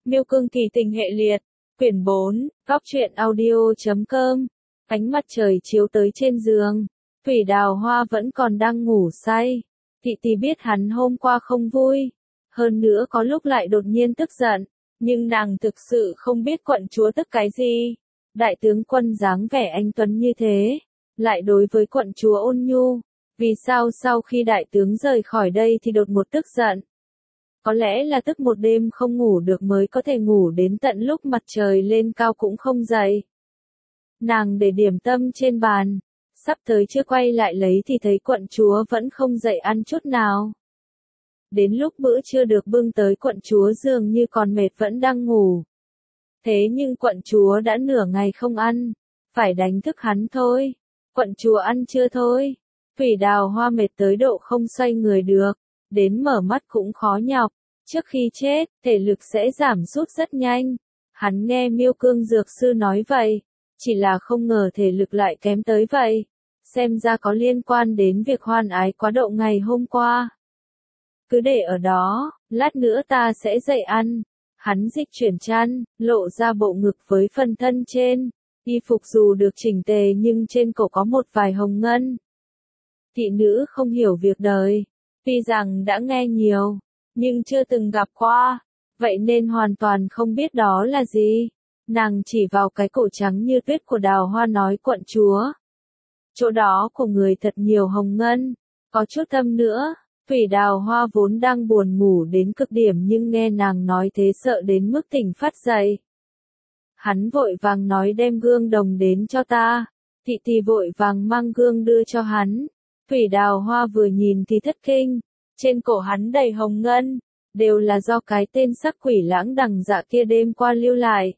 Miêu Cương Kỳ Tình Hệ Liệt, quyển 4, góc truyện audio.com. Ánh mặt trời chiếu tới trên giường, Thủy Đào Hoa vẫn còn đang ngủ say. Thị Tì biết hắn hôm qua không vui, hơn nữa có lúc lại đột nhiên tức giận, nhưng nàng thực sự không biết quận chúa tức cái gì. Đại tướng quân dáng vẻ anh tuấn như thế, lại đối với quận chúa ôn nhu, vì sao sau khi đại tướng rời khỏi đây thì đột ngột tức giận? Có lẽ là tức một đêm không ngủ được mới có thể ngủ đến tận lúc mặt trời lên cao cũng không dậy. Nàng để điểm tâm trên bàn, sắp tới chưa quay lại lấy thì thấy quận chúa vẫn không dậy ăn chút nào. Đến lúc bữa trưa được bưng tới quận chúa dường như còn mệt vẫn đang ngủ. Thế nhưng quận chúa đã nửa ngày không ăn, phải đánh thức hắn thôi. Quận chúa ăn chưa thôi? Thủy Đào Hoa mệt tới độ không xoay người được, đến mở mắt cũng khó nhọc. Trước khi chết, thể lực sẽ giảm sút rất nhanh. Hắn nghe Miêu Cương Dược Sư nói vậy, chỉ là không ngờ thể lực lại kém tới vậy. Xem ra có liên quan đến việc hoan ái quá độ ngày hôm qua. Cứ để ở đó, lát nữa ta sẽ dậy ăn. Hắn dịch chuyển chăn, lộ ra bộ ngực với phần thân trên. Y phục dù được chỉnh tề nhưng trên cổ có một vài hồng ngân. Thị nữ không hiểu việc đời, tuy rằng đã nghe nhiều, nhưng chưa từng gặp qua, vậy nên hoàn toàn không biết đó là gì. Nàng chỉ vào cái cổ trắng như tuyết của Đào Hoa nói quận chúa. Chỗ đó của người thật nhiều hồng ngân, có chút thâm nữa. Thủy Đào Hoa vốn đang buồn ngủ đến cực điểm nhưng nghe nàng nói thế sợ đến mức tỉnh phát dậy. Hắn vội vàng nói đem gương đồng đến cho ta. Thị Tì vội vàng mang gương đưa cho hắn. Thủy Đào Hoa vừa nhìn thì thất kinh. Trên cổ hắn đầy hồng ngân, đều là do cái tên sắc quỷ lãng đằng dạ kia đêm qua lưu lại.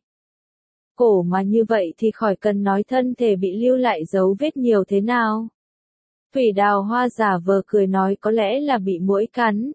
Cổ mà như vậy thì khỏi cần nói thân thể bị lưu lại dấu vết nhiều thế nào. Thủy Đào Hoa giả vờ cười nói có lẽ là bị muỗi cắn.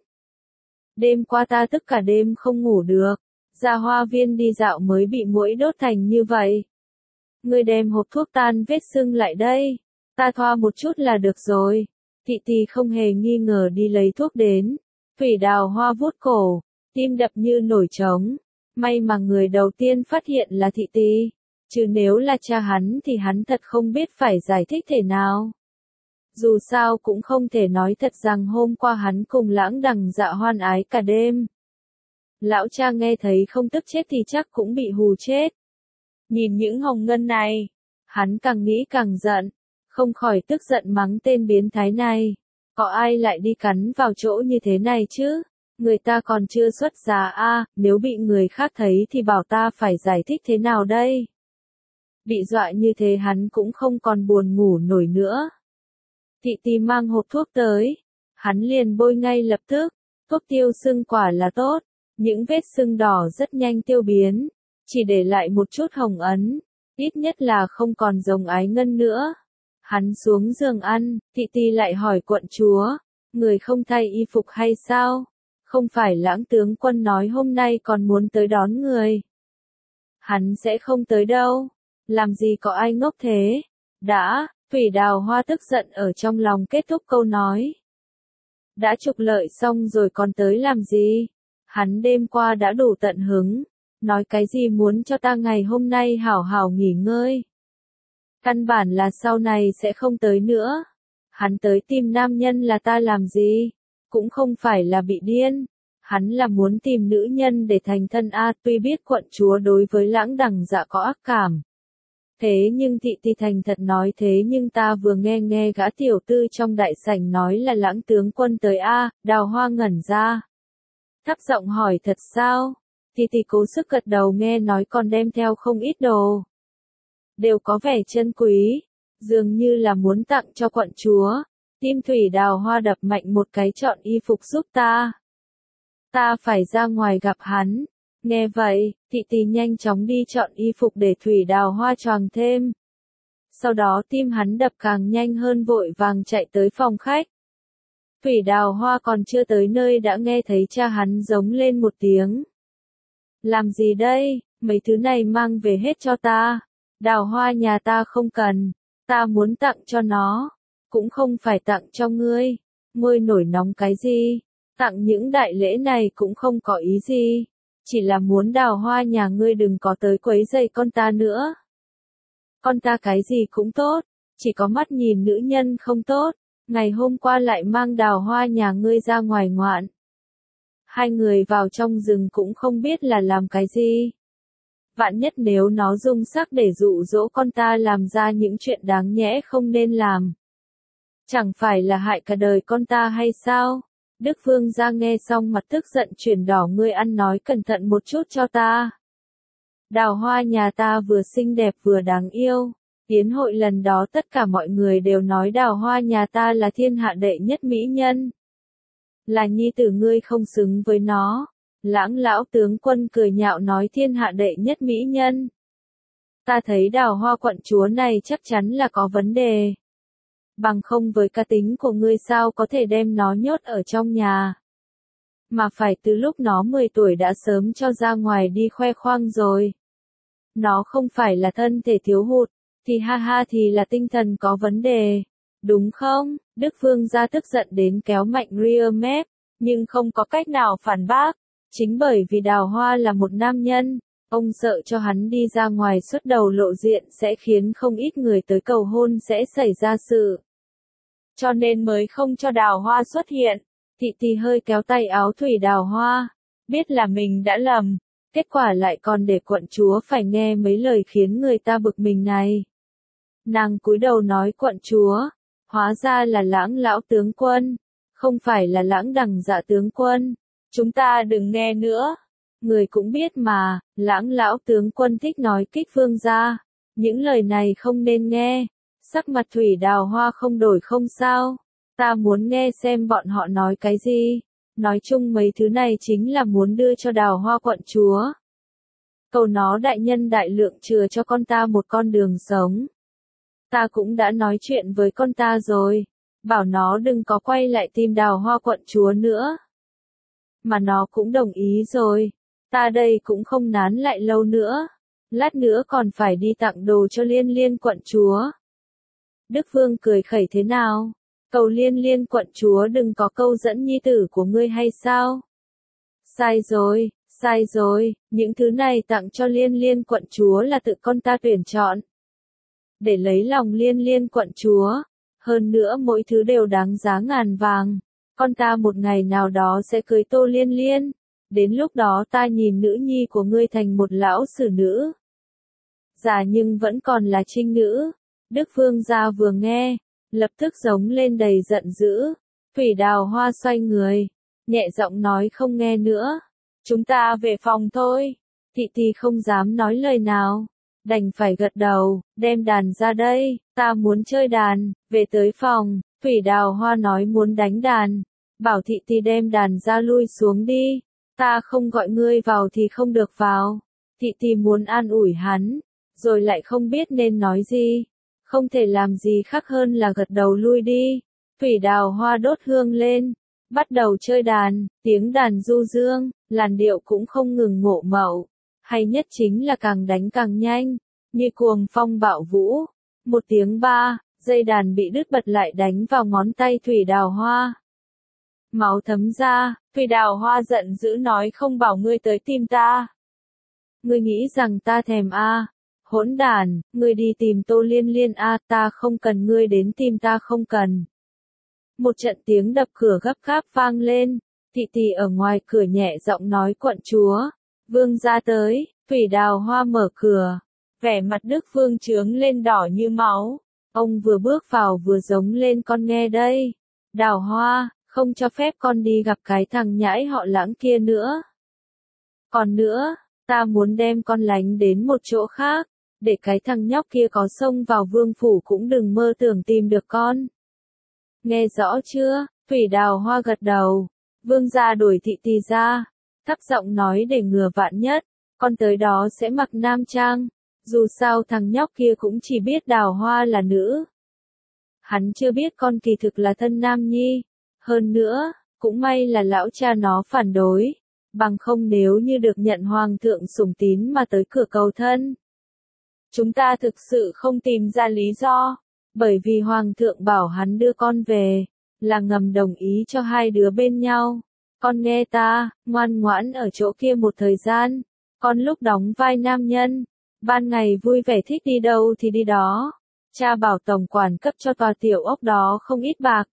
Đêm qua ta tức cả đêm không ngủ được, ra hoa viên đi dạo mới bị muỗi đốt thành như vậy. Ngươi đem hộp thuốc tan vết sưng lại đây, ta thoa một chút là được rồi. Thị Tì không hề nghi ngờ đi lấy thuốc đến. Thủy Đào Hoa vuốt cổ, tim đập như nổi trống. May mà người đầu tiên phát hiện là Thị Tì, chứ nếu là cha hắn thì hắn thật không biết phải giải thích thế nào. Dù sao cũng không thể nói thật rằng hôm qua hắn cùng lãng đằng dạ hoan ái cả đêm. Lão cha nghe thấy không tức chết thì chắc cũng bị hù chết. Nhìn những hồng ngân này, hắn càng nghĩ càng giận, không khỏi tức giận mắng tên biến thái này. Có ai lại đi cắn vào chỗ như thế này chứ? Người ta còn chưa xuất giá a, nếu bị người khác thấy thì bảo ta phải giải thích thế nào đây? Bị dọa như thế hắn cũng không còn buồn ngủ nổi nữa. Thị Tì mang hộp thuốc tới, hắn liền bôi ngay lập tức. Thuốc tiêu sưng quả là tốt, những vết sưng đỏ rất nhanh tiêu biến, chỉ để lại một chút hồng ấn, ít nhất là không còn giống ái ngân nữa. Hắn xuống giường ăn, Thị Tì lại hỏi quận chúa, người không thay y phục hay sao? Không phải lãng tướng quân nói hôm nay còn muốn tới đón người. Hắn sẽ không tới đâu, làm gì có ai ngốc thế. Đã, Thủy Đào Hoa tức giận ở trong lòng kết thúc câu nói. Đã trục lợi xong rồi còn tới làm gì? Hắn đêm qua đã đủ tận hứng, nói cái gì muốn cho ta ngày hôm nay hảo hảo nghỉ ngơi. Căn bản là sau này sẽ không tới nữa. Hắn tới tìm nam nhân là ta làm gì? Cũng không phải là bị điên. Hắn là muốn tìm nữ nhân để thành thân a. Tuy biết quận chúa đối với lãng đằng dạ có ác cảm. Thế nhưng Thị Tì thành thật nói thế nhưng ta vừa nghe gã tiểu tư trong đại sảnh nói là lãng tướng quân tới a. Đào Hoa ngẩn ra. Thấp giọng hỏi thật sao? Thị Tì cố sức gật đầu nghe nói còn đem theo không ít đồ. Đều có vẻ chân quý, dường như là muốn tặng cho quận chúa. Tim Thủy Đào Hoa đập mạnh một cái chọn y phục giúp ta. Ta phải ra ngoài gặp hắn. Nghe vậy, Thị Tì nhanh chóng đi chọn y phục để Thủy Đào Hoa choàng thêm. Sau đó tim hắn đập càng nhanh hơn vội vàng chạy tới phòng khách. Thủy Đào Hoa còn chưa tới nơi đã nghe thấy cha hắn giống lên một tiếng. Làm gì đây, mấy thứ này mang về hết cho ta. Đào Hoa nhà ta không cần, ta muốn tặng cho nó, cũng không phải tặng cho ngươi. Ngươi nổi nóng cái gì? Tặng những đại lễ này cũng không có ý gì. chỉ là muốn Đào Hoa nhà ngươi đừng có tới quấy rầy con ta nữa. Con ta cái gì cũng tốt, chỉ có mắt nhìn nữ nhân không tốt, ngày hôm qua lại mang Đào Hoa nhà ngươi ra ngoài ngoạn. Hai người vào trong rừng cũng không biết là làm cái gì. Vạn nhất nếu nó dùng sắc để dụ dỗ con ta làm ra những chuyện đáng nhẽ không nên làm. Chẳng phải là hại cả đời con ta hay sao? Đức Vương gia nghe xong mặt tức giận chuyển đỏ, ngươi ăn nói cẩn thận một chút cho ta. Đào Hoa nhà ta vừa xinh đẹp vừa đáng yêu. Yến hội lần đó tất cả mọi người đều nói Đào Hoa nhà ta là thiên hạ đệ nhất mỹ nhân. Là nhi tử ngươi không xứng với nó. Lãng lão tướng quân cười nhạo nói thiên hạ đệ nhất mỹ nhân. Ta thấy Đào Hoa quận chúa này chắc chắn là có vấn đề. Bằng không với cá tính của ngươi sao có thể đem nó nhốt ở trong nhà. Mà phải từ lúc nó 10 tuổi đã sớm cho ra ngoài đi khoe khoang rồi. Nó không phải là thân thể thiếu hụt, thì ha ha thì là tinh thần có vấn đề. Đúng không? Đức Vương gia tức giận đến kéo mạnh rear mép, nhưng không có cách nào phản bác. Chính bởi vì Đào Hoa là một nam nhân, ông sợ cho hắn đi ra ngoài xuất đầu lộ diện sẽ khiến không ít người tới cầu hôn sẽ xảy ra sự. Cho nên mới không cho Đào Hoa xuất hiện. Thị Tỳ hơi kéo tay áo Thủy Đào Hoa, biết là mình đã lầm, kết quả lại còn để quận chúa phải nghe mấy lời khiến người ta bực mình này. Nàng cúi đầu nói quận chúa, hóa ra là Lãng lão tướng quân, không phải là Lãng Đằng Dạ tướng quân. Chúng ta đừng nghe nữa. Người cũng biết mà, Lãng lão tướng quân thích nói kích Vương gia. Những lời này không nên nghe. Sắc mặt Thủy Đào Hoa không đổi không sao. Ta muốn nghe xem bọn họ nói cái gì. Nói chung mấy thứ này chính là muốn đưa cho Đào Hoa quận chúa. Cầu nó đại nhân đại lượng chừa cho con ta một con đường sống. Ta cũng đã nói chuyện với con ta rồi. Bảo nó đừng có quay lại tìm Đào Hoa quận chúa nữa. Mà nó cũng đồng ý rồi. Ta đây cũng không nán lại lâu nữa. Lát nữa còn phải đi tặng đồ cho Liên Liên quận chúa. Đức Vương cười khẩy thế nào? Cầu Liên Liên quận chúa đừng có câu dẫn nhi tử của ngươi hay sao? Sai rồi, những thứ này tặng cho Liên Liên quận chúa là tự con ta tuyển chọn. Để lấy lòng Liên Liên quận chúa. Hơn nữa mỗi thứ đều đáng giá ngàn vàng. Con ta một ngày nào đó sẽ cưới Tô Liên Liên. Đến lúc đó ta nhìn nữ nhi của ngươi thành một lão sử nữ. Già nhưng vẫn còn là trinh nữ. Đức Vương gia vừa nghe, lập tức giống lên đầy giận dữ. Thủy Đào Hoa xoay người, nhẹ giọng nói không nghe nữa. Chúng ta về phòng thôi. Thị Tỳ không dám nói lời nào. Đành phải gật đầu, đem đàn ra đây, ta muốn chơi đàn. Về tới phòng, Thủy Đào Hoa nói muốn đánh đàn. Bảo Thị Tỳ đem đàn ra lui xuống đi. Ta không gọi ngươi vào thì không được vào. Thị Tỳ muốn an ủi hắn, rồi lại không biết nên nói gì. Không thể làm gì khác hơn là gật đầu lui đi. Thủy Đào Hoa đốt hương lên, bắt đầu chơi đàn, tiếng đàn du dương, làn điệu cũng không ngừng ngộ mậu. Hay nhất chính là càng đánh càng nhanh, như cuồng phong bạo vũ. Một tiếng ba, dây đàn bị đứt bật lại đánh vào ngón tay Thủy Đào Hoa. Máu thấm ra, Thủy Đào Hoa giận dữ nói không bảo ngươi tới tìm ta. Ngươi nghĩ rằng ta thèm a? Hỗn đàn, ngươi đi tìm Tô Liên Liên a, ta không cần ngươi đến tìm ta không cần. Một trận tiếng đập cửa gấp gáp vang lên, Thị Tỳ ở ngoài cửa nhẹ giọng nói quận chúa, Vương gia tới. Thủy Đào Hoa mở cửa, vẻ mặt Đức Vương trướng lên đỏ như máu. Ông vừa bước vào vừa giống lên con nghe đây. Đào Hoa, không cho phép con đi gặp cái thằng nhãi họ Lãng kia nữa. Còn nữa, ta muốn đem con lánh đến một chỗ khác, để cái thằng nhóc kia có xông vào vương phủ cũng đừng mơ tưởng tìm được con. Nghe rõ chưa? Thủy Đào Hoa gật đầu. Vương gia đuổi Thị Tỳ ra, thấp giọng nói để ngừa vạn nhất, con tới đó sẽ mặc nam trang. Dù sao thằng nhóc kia cũng chỉ biết Đào Hoa là nữ. Hắn chưa biết con kỳ thực là thân nam nhi. Hơn nữa, cũng may là lão cha nó phản đối. Bằng không nếu như được nhận hoàng thượng sủng tín mà tới cửa cầu thân. Chúng ta thực sự không tìm ra lý do. Bởi vì hoàng thượng bảo hắn đưa con về, là ngầm đồng ý cho hai đứa bên nhau. con nghe ta, ngoan ngoãn ở chỗ kia một thời gian, con lúc đóng vai nam nhân, ban ngày vui vẻ thích đi đâu thì đi đó. Cha bảo tổng quản cấp cho tòa tiểu ốc đó không ít bạc.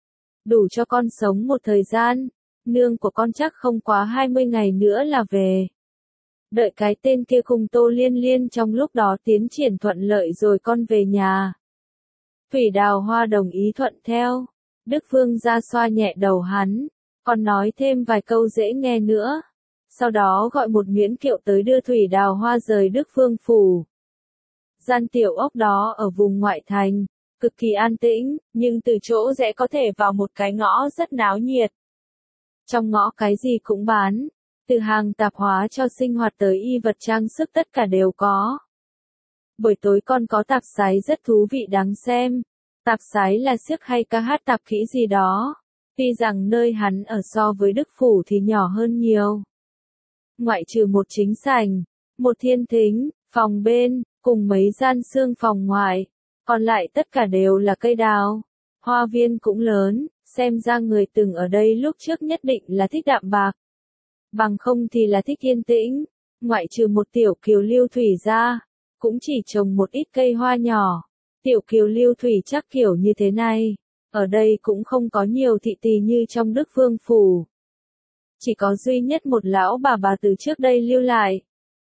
Đủ cho con sống một thời gian, nương của con chắc không quá 20 ngày nữa là về. Đợi cái tên kia cùng Tô Liên Liên trong lúc đó tiến triển thuận lợi rồi con về nhà. Thủy Đào Hoa đồng ý thuận theo. Đức Vương ra xoa nhẹ đầu hắn, còn nói thêm vài câu dễ nghe nữa. Sau đó gọi một miễn kiệu tới đưa Thủy Đào Hoa rời Đức Vương phủ. Gian tiểu ốc đó ở vùng ngoại thành, cực kỳ an tĩnh, nhưng từ chỗ rẽ có thể vào một cái ngõ rất náo nhiệt. Trong ngõ cái gì cũng bán, từ hàng tạp hóa cho sinh hoạt tới y vật trang sức tất cả đều có. Buổi tối còn có tạp sái rất thú vị đáng xem. Tạp sái là xiếc hay ca hát tạp kỹ gì đó. Tuy rằng nơi hắn ở so với Đức Phủ thì nhỏ hơn nhiều. Ngoại trừ một chính sảnh, một thiên thính, phòng bên, cùng mấy gian xương phòng ngoài, còn lại tất cả đều là cây đào. Hoa viên cũng lớn, xem ra người từng ở đây lúc trước nhất định là thích đạm bạc. Bằng không thì là thích yên tĩnh, ngoại trừ một tiểu kiều lưu thủy ra, cũng chỉ trồng một ít cây hoa nhỏ. Tiểu kiều lưu thủy chắc kiểu như thế này, ở đây cũng không có nhiều thị tỳ như trong Đức Vương phủ. Chỉ có duy nhất một lão bà từ trước đây lưu lại.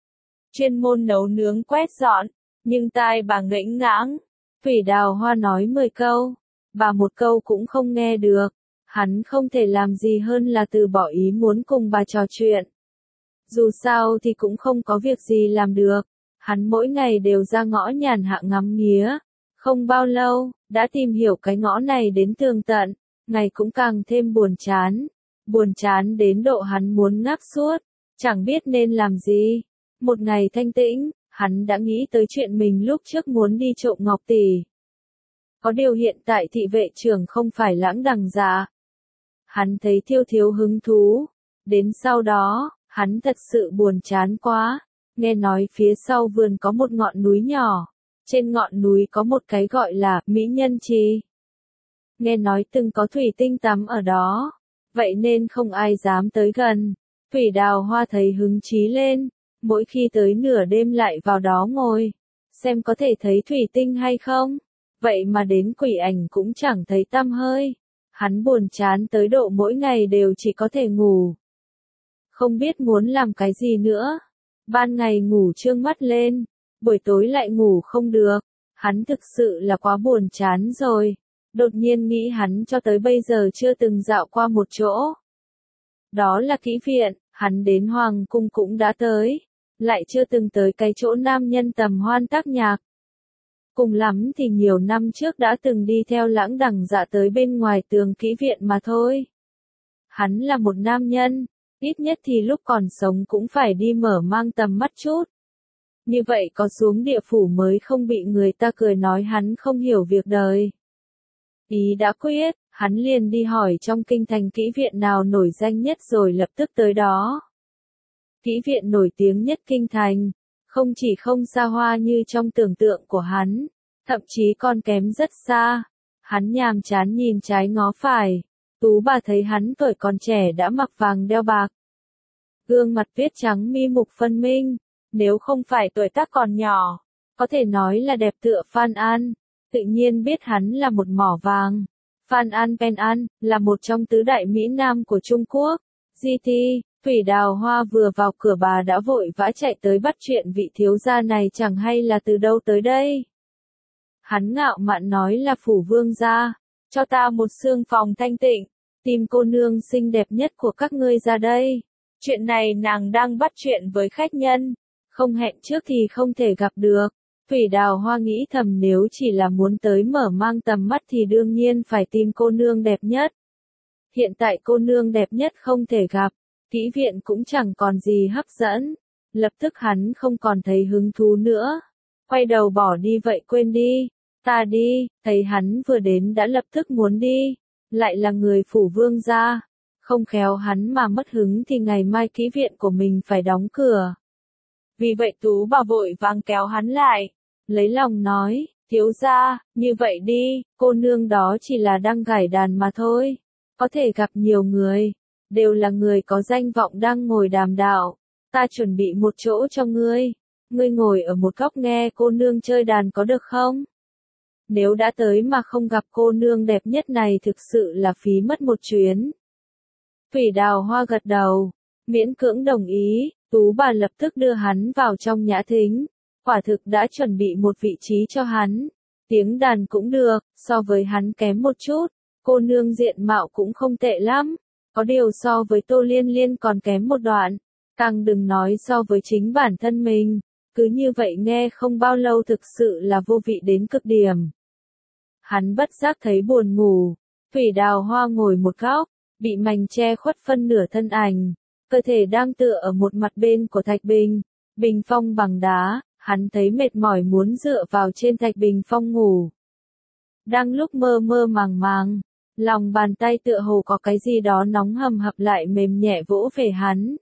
Chuyên môn nấu nướng quét dọn, nhưng tai bà ngễnh ngãng. Thủy Đào Hoa nói 10 câu, bà một câu cũng không nghe được. Hắn không thể làm gì hơn là từ bỏ ý muốn cùng bà trò chuyện. Dù sao thì cũng không có việc gì làm được. Hắn mỗi ngày đều ra ngõ nhàn hạ ngắm nghía. Không bao lâu, đã tìm hiểu cái ngõ này đến tường tận, ngày cũng càng thêm buồn chán. Buồn chán đến độ hắn muốn ngáp suốt, chẳng biết nên làm gì. Một ngày thanh tĩnh, hắn đã nghĩ tới chuyện mình lúc trước muốn đi trộm ngọc tỷ. Có điều hiện tại thị vệ trưởng không phải Lãng Đằng Dạ. Hắn thấy thiếu hứng thú. Đến sau đó, hắn thật sự buồn chán quá. Nghe nói phía sau vườn có một ngọn núi nhỏ. Trên ngọn núi có một cái gọi là Mỹ Nhân Trì. Nghe nói từng có thủy tinh tắm ở đó. Vậy nên không ai dám tới gần. Thủy Đào Hoa thấy hứng chí lên. Mỗi khi tới nửa đêm lại vào đó ngồi. Xem có thể thấy thủy tinh hay không. Vậy mà đến quỷ ảnh cũng chẳng thấy tăm hơi. Hắn buồn chán tới độ mỗi ngày đều chỉ có thể ngủ. Không biết muốn làm cái gì nữa. Ban ngày ngủ trương mắt lên. Buổi tối lại ngủ không được. Hắn thực sự là quá buồn chán rồi. Đột nhiên nghĩ hắn cho tới bây giờ chưa từng dạo qua một chỗ. Đó là kỹ viện, hắn đến Hoàng cung cũng đã tới. Lại chưa từng tới cái chỗ nam nhân tầm hoan tác nhạc. Cùng lắm thì nhiều năm trước đã từng đi theo Lãng Đằng Dạ tới bên ngoài tường kỹ viện mà thôi. Hắn là một nam nhân, ít nhất thì lúc còn sống cũng phải đi mở mang tầm mắt chút. Như vậy có xuống địa phủ mới không bị người ta cười nói hắn không hiểu việc đời. Ý đã quyết, hắn liền đi hỏi trong kinh thành kỹ viện nào nổi danh nhất rồi lập tức tới đó. Kỹ viện nổi tiếng nhất kinh thành, không chỉ không xa hoa như trong tưởng tượng của hắn, thậm chí còn kém rất xa. Hắn nhàm chán nhìn trái ngó phải, tú bà thấy hắn tuổi còn trẻ đã mặc vàng đeo bạc. Gương mặt viết trắng mi mục phân minh, nếu không phải tuổi tác còn nhỏ, có thể nói là đẹp tựa Phan An, tự nhiên biết hắn là một mỏ vàng. Phan An Pen An, là một trong tứ đại Mỹ Nam của Trung Quốc. GT, Thủy Đào Hoa vừa vào cửa bà đã vội vã chạy tới bắt chuyện vị thiếu gia này chẳng hay là từ đâu tới đây. Hắn ngạo mạn nói là phủ vương gia, cho ta một xương phòng thanh tịnh, tìm cô nương xinh đẹp nhất của các ngươi ra đây. Chuyện này nàng đang bắt chuyện với khách nhân, không hẹn trước thì không thể gặp được. Thủy Đào Hoa nghĩ thầm nếu chỉ là muốn tới mở mang tầm mắt thì đương nhiên phải tìm cô nương đẹp nhất. Hiện tại cô nương đẹp nhất không thể gặp, kỹ viện cũng chẳng còn gì hấp dẫn. Lập tức hắn không còn thấy hứng thú nữa. Quay đầu bỏ đi vậy quên đi, ta đi, thấy hắn vừa đến đã lập tức muốn đi. Lại là người phủ vương gia. Không khéo hắn mà mất hứng thì ngày mai kỹ viện của mình phải đóng cửa. Vì vậy tú bà vội vàng kéo hắn lại. Lấy lòng nói, thiếu gia, như vậy đi, cô nương đó chỉ là đang gảy đàn mà thôi. Có thể gặp nhiều người. đều là người có danh vọng đang ngồi đàm đạo. Ta chuẩn bị một chỗ cho ngươi. Ngươi ngồi ở một góc nghe cô nương chơi đàn có được không? Nếu đã tới mà không gặp cô nương đẹp nhất này thực sự là phí mất một chuyến. Thủy Đào Hoa gật đầu, miễn cưỡng đồng ý, Tú bà lập tức đưa hắn vào trong nhã thính. Quả thực đã chuẩn bị một vị trí cho hắn. Tiếng đàn cũng được, so với hắn kém một chút. Cô nương diện mạo cũng không tệ lắm. Có điều so với Tô Liên Liên còn kém một đoạn. Càng đừng nói so với chính bản thân mình. Cứ như vậy nghe không bao lâu thực sự là vô vị đến cực điểm. Hắn bất giác thấy buồn ngủ. Thủy Đào Hoa ngồi một góc, bị mành che khuất phân nửa thân ảnh. Cơ thể đang tựa ở một mặt bên của thạch bình. Bình phong bằng đá, hắn thấy mệt mỏi muốn dựa vào trên thạch bình phong ngủ. Đang lúc mơ mơ màng màng, lòng bàn tay tựa hồ có cái gì đó nóng hầm hập lại mềm nhẹ vỗ về hắn.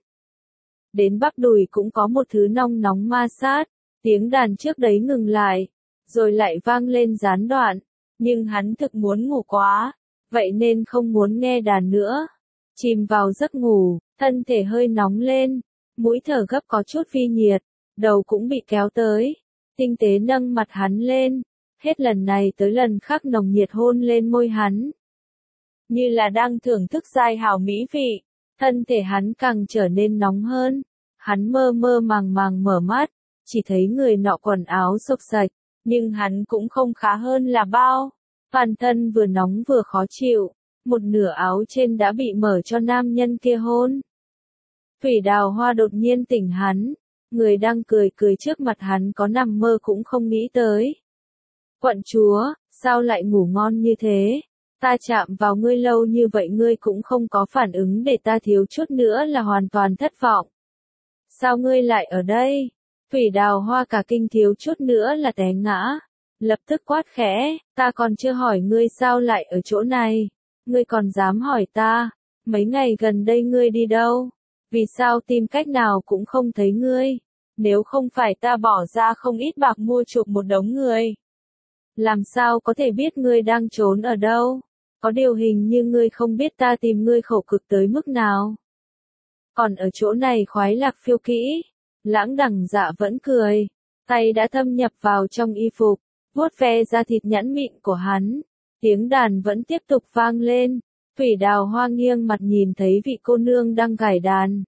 Đến bắp đùi cũng có một thứ nong nóng ma sát, tiếng đàn trước đấy ngừng lại, rồi lại vang lên gián đoạn, nhưng hắn thực muốn ngủ quá, vậy nên không muốn nghe đàn nữa. Chìm vào giấc ngủ, thân thể hơi nóng lên, mũi thở gấp có chút phi nhiệt, đầu cũng bị kéo tới, tinh tế nâng mặt hắn lên, hết lần này tới lần khác nồng nhiệt hôn lên môi hắn. Như là đang thưởng thức giai hảo mỹ vị, thân thể hắn càng trở nên nóng hơn, hắn mơ mơ màng màng mở mắt, chỉ thấy người nọ quần áo xộc xạch, nhưng hắn cũng không khá hơn là bao, toàn thân vừa nóng vừa khó chịu, một nửa áo trên đã bị mở cho nam nhân kia hôn. Thủy Đào Hoa đột nhiên tỉnh hắn, người đang cười cười trước mặt hắn có nằm mơ cũng không nghĩ tới. Quận chúa, sao lại ngủ ngon như thế? Ta chạm vào ngươi lâu như vậy ngươi cũng không có phản ứng để ta thiếu chút nữa là hoàn toàn thất vọng. Sao ngươi lại ở đây? Thủy Đào Hoa cả kinh thiếu chút nữa là té ngã. Lập tức quát khẽ, ta còn chưa hỏi ngươi sao lại ở chỗ này. Ngươi còn dám hỏi ta, mấy ngày gần đây ngươi đi đâu? Vì sao tìm cách nào cũng không thấy ngươi? Nếu không phải ta bỏ ra không ít bạc mua chuộc một đống người. Làm sao có thể biết ngươi đang trốn ở đâu? Có điều hình như ngươi không biết ta tìm ngươi khổ cực tới mức nào. Còn ở chỗ này khoái lạc phiêu kỹ. Lãng Đằng Dạ vẫn cười. Tay đã thâm nhập vào trong y phục, vuốt ve da thịt nhẵn mịn của hắn. Tiếng đàn vẫn tiếp tục vang lên. Thủy Đào Hoa nghiêng mặt nhìn thấy vị cô nương đang gảy đàn.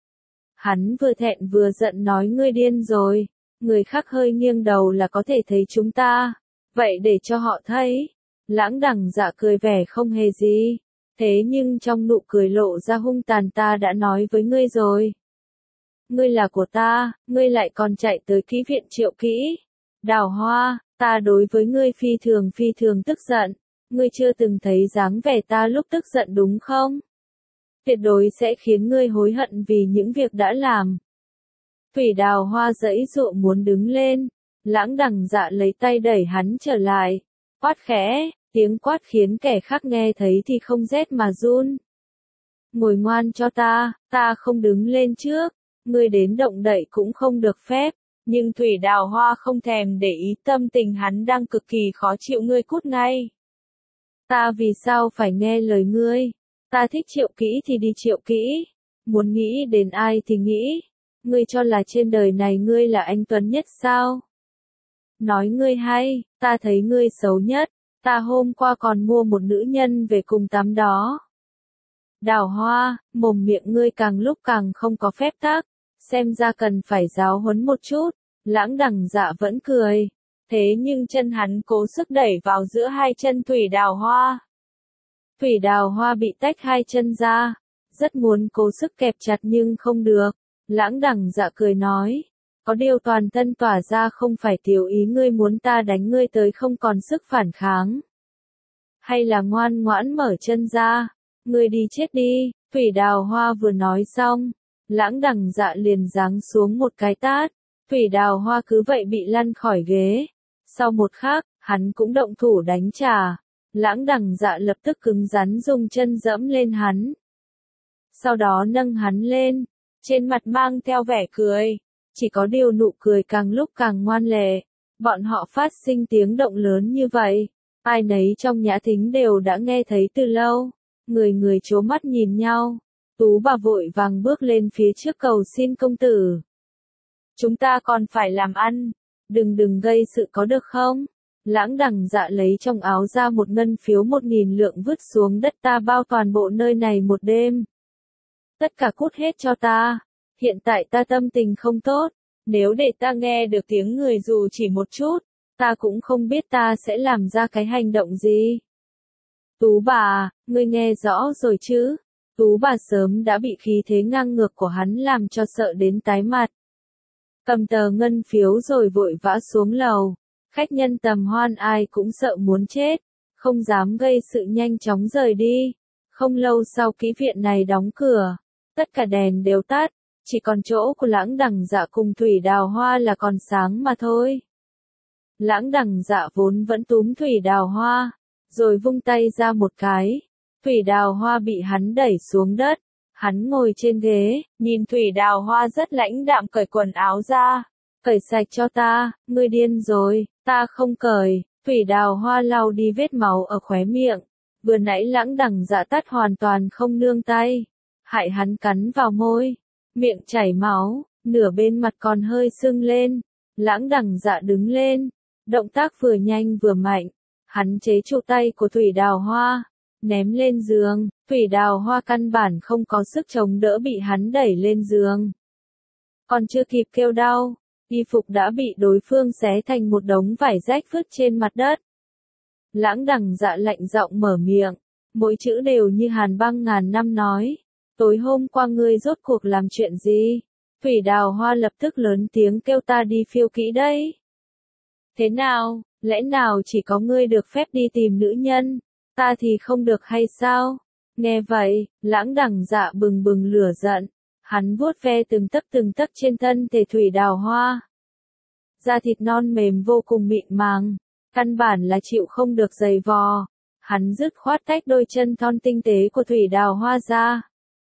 Hắn vừa thẹn vừa giận nói ngươi điên rồi. Người khác hơi nghiêng đầu là có thể thấy chúng ta. Vậy để cho họ thấy. Lãng Đằng Dạ cười vẻ không hề gì. Thế nhưng trong nụ cười lộ ra hung tàn ta đã nói với ngươi rồi. Ngươi là của ta, ngươi lại còn chạy tới ký viện Triệu Kỹ. Đào Hoa, ta đối với ngươi phi thường tức giận. Ngươi chưa từng thấy dáng vẻ ta lúc tức giận đúng không? Tuyệt đối sẽ khiến ngươi hối hận vì những việc đã làm. Thủy Đào Hoa giãy giụa muốn đứng lên. Lãng Đằng Dạ lấy tay đẩy hắn trở lại. Quát khẽ, tiếng quát khiến kẻ khác nghe thấy thì không rét mà run. Ngồi ngoan cho ta không đứng lên trước. Ngươi đến động đậy cũng không được phép. Nhưng Thủy Đào Hoa không thèm để ý tâm tình hắn đang cực kỳ khó chịu ngươi cút ngay. Ta vì sao phải nghe lời ngươi? Ta thích Triệu Kỹ thì đi Triệu Kỹ. Muốn nghĩ đến ai thì nghĩ. Ngươi cho là trên đời này ngươi là anh tuấn nhất sao? Nói ngươi hay, ta thấy ngươi xấu nhất. Ta hôm qua còn mua một nữ nhân về cùng tắm đó. Đào Hoa, mồm miệng ngươi càng lúc càng không có phép tắc. Xem ra cần phải giáo huấn một chút. Lãng Đằng Dạ vẫn cười. Thế nhưng chân hắn cố sức đẩy vào giữa hai chân Thủy Đào Hoa. Thủy Đào Hoa bị tách hai chân ra. Rất muốn cố sức kẹp chặt nhưng không được. Lãng Đằng Dạ cười nói. Có điều toàn thân tỏa ra không phải tiểu ý ngươi muốn ta đánh ngươi tới không còn sức phản kháng. Hay là ngoan ngoãn mở chân ra. Ngươi đi chết đi. Thủy Đào Hoa vừa nói xong. Lãng Đằng Dạ liền giáng xuống một cái tát. Thủy Đào Hoa cứ vậy bị lăn khỏi ghế. Sau một khắc, hắn cũng động thủ đánh trả. Lãng Đằng Dạ lập tức cứng rắn dùng chân dẫm lên hắn. Sau đó nâng hắn lên. Trên mặt mang theo vẻ cười. Chỉ có điều nụ cười càng lúc càng ngoan lệ. Bọn họ phát sinh tiếng động lớn như vậy. Ai nấy trong nhã thính đều đã nghe thấy từ lâu. Người người trố mắt nhìn nhau. Tú bà vội vàng bước lên phía trước cầu xin công tử. Chúng ta còn phải làm ăn, đừng gây sự có được không? Lãng Đằng Dạ lấy trong áo ra một ngân phiếu 1.000 lượng vứt xuống đất, ta bao toàn bộ nơi này một đêm. Tất cả cút hết cho ta, hiện tại ta tâm tình không tốt, nếu để ta nghe được tiếng người dù chỉ một chút, ta cũng không biết ta sẽ làm ra cái hành động gì. Tú bà, ngươi nghe rõ rồi chứ? Tú bà sớm đã bị khí thế ngang ngược của hắn làm cho sợ đến tái mặt. Cầm tờ ngân phiếu rồi vội vã xuống lầu. Khách nhân tầm hoan ai cũng sợ muốn chết, không dám gây sự, nhanh chóng rời đi. Không lâu sau kỹ viện này đóng cửa, tất cả đèn đều tắt, chỉ còn chỗ của Lãng Đằng Dạ cùng Thủy Đào Hoa là còn sáng mà thôi. Lãng Đằng Dạ vốn vẫn túm Thủy Đào Hoa, rồi vung tay ra một cái, Thủy Đào Hoa bị hắn đẩy xuống đất. Hắn ngồi trên ghế, nhìn Thủy Đào Hoa rất lãnh đạm cởi quần áo ra. Cởi sạch cho ta, ngươi điên rồi, ta không cởi. Thủy Đào Hoa lau đi vết máu ở khóe miệng. Vừa nãy Lãng Đằng Dạ tát hoàn toàn không nương tay. Hại hắn cắn vào môi, miệng chảy máu, nửa bên mặt còn hơi sưng lên. Lãng Đằng Dạ đứng lên, động tác vừa nhanh vừa mạnh. Hắn chế trụ tay của Thủy Đào Hoa, ném lên giường. Thủy Đào Hoa căn bản không có sức chống đỡ, bị hắn đẩy lên giường. Còn chưa kịp kêu đau, y phục đã bị đối phương xé thành một đống vải rách vứt trên mặt đất. Lãng Đằng Dạ lạnh giọng mở miệng, mỗi chữ đều như hàn băng ngàn năm nói. Tối hôm qua ngươi rốt cuộc làm chuyện gì? Thủy Đào Hoa lập tức lớn tiếng kêu, ta đi phiêu kỹ đây. Thế nào, lẽ nào chỉ có ngươi được phép đi tìm nữ nhân, ta thì không được hay sao? Nghe vậy, Lãng Đằng Dạ bừng bừng lửa giận, hắn vuốt ve từng tấc trên thân thể Thủy Đào Hoa. Da thịt non mềm vô cùng mịn màng, căn bản là chịu không được giày vò. Hắn dứt khoát tách đôi chân thon tinh tế của Thủy Đào Hoa ra,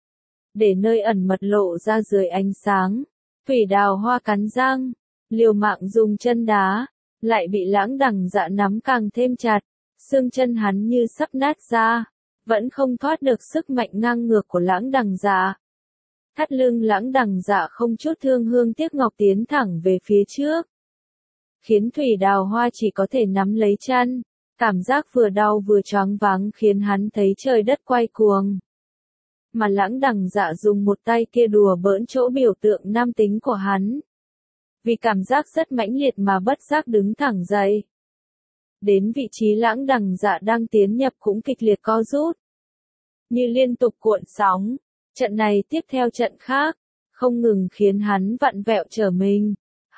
để nơi ẩn mật lộ ra dưới ánh sáng. Thủy Đào Hoa cắn răng, liều mạng dùng chân đá, lại bị Lãng Đằng Dạ nắm càng thêm chặt, xương chân hắn như sắp nát ra, vẫn không thoát được sức mạnh ngang ngược của Lãng Đằng Dạ. Thắt lưng Lãng Đằng Dạ không chút thương hương tiếc ngọc tiến thẳng về phía trước, khiến Thủy Đào Hoa chỉ có thể nắm lấy chân. Cảm giác vừa đau vừa choáng váng khiến hắn thấy trời đất quay cuồng. Mà Lãng Đằng Dạ dùng một tay kia đùa bỡn chỗ biểu tượng nam tính của hắn. Vì cảm giác rất mãnh liệt mà bất giác đứng thẳng dậy. Đến vị trí Lãng Đằng Dạ đang tiến nhập cũng kịch liệt co rút, như liên tục cuộn sóng. Trận này tiếp theo trận khác, không ngừng khiến hắn vặn vẹo trở mình.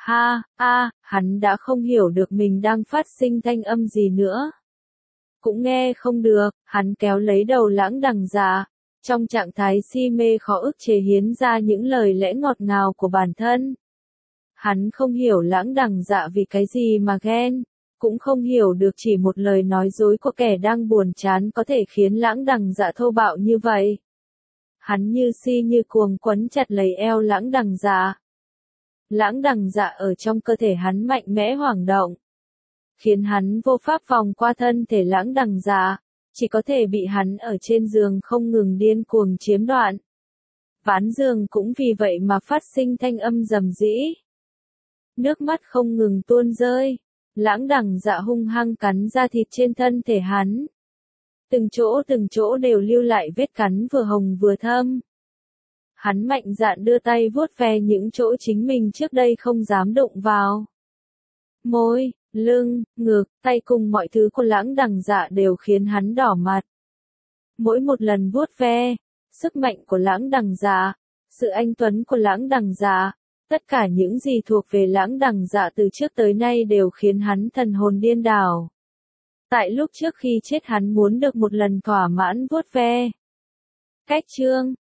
Hắn đã không hiểu được mình đang phát sinh thanh âm gì nữa. Cũng nghe không được, hắn kéo lấy đầu Lãng Đằng Dạ, trong trạng thái si mê khó ức chế hiến ra những lời lẽ ngọt ngào của bản thân. Hắn không hiểu Lãng Đằng Dạ vì cái gì mà ghen, cũng không hiểu được chỉ một lời nói dối của kẻ đang buồn chán có thể khiến Lãng Đằng Dạ thô bạo như vậy. Hắn như si như cuồng quấn chặt lấy eo Lãng Đằng Dạ. Lãng Đằng Dạ ở trong cơ thể hắn mạnh mẽ hoảng động, khiến hắn vô pháp vòng qua thân thể Lãng Đằng Dạ, chỉ có thể bị hắn ở trên giường không ngừng điên cuồng chiếm đoạt. Ván giường cũng vì vậy mà phát sinh thanh âm rầm rĩ. Nước mắt không ngừng tuôn rơi, Lãng Đằng Dạ hung hăng cắn da thịt trên thân thể hắn. Từng chỗ đều lưu lại vết cắn vừa hồng vừa thâm. Hắn mạnh dạn đưa tay vuốt ve những chỗ chính mình trước đây không dám đụng vào. Môi, lưng, ngực, tay cùng mọi thứ của Lãng Đằng Dạ đều khiến hắn đỏ mặt. Mỗi một lần vuốt ve, sức mạnh của Lãng Đằng Dạ, sự anh tuấn của Lãng Đằng Dạ, tất cả những gì thuộc về Lãng Đằng Dạ từ trước tới nay đều khiến hắn thần hồn điên đảo. Tại lúc trước khi chết hắn muốn được một lần thỏa mãn vuốt ve. Cách chương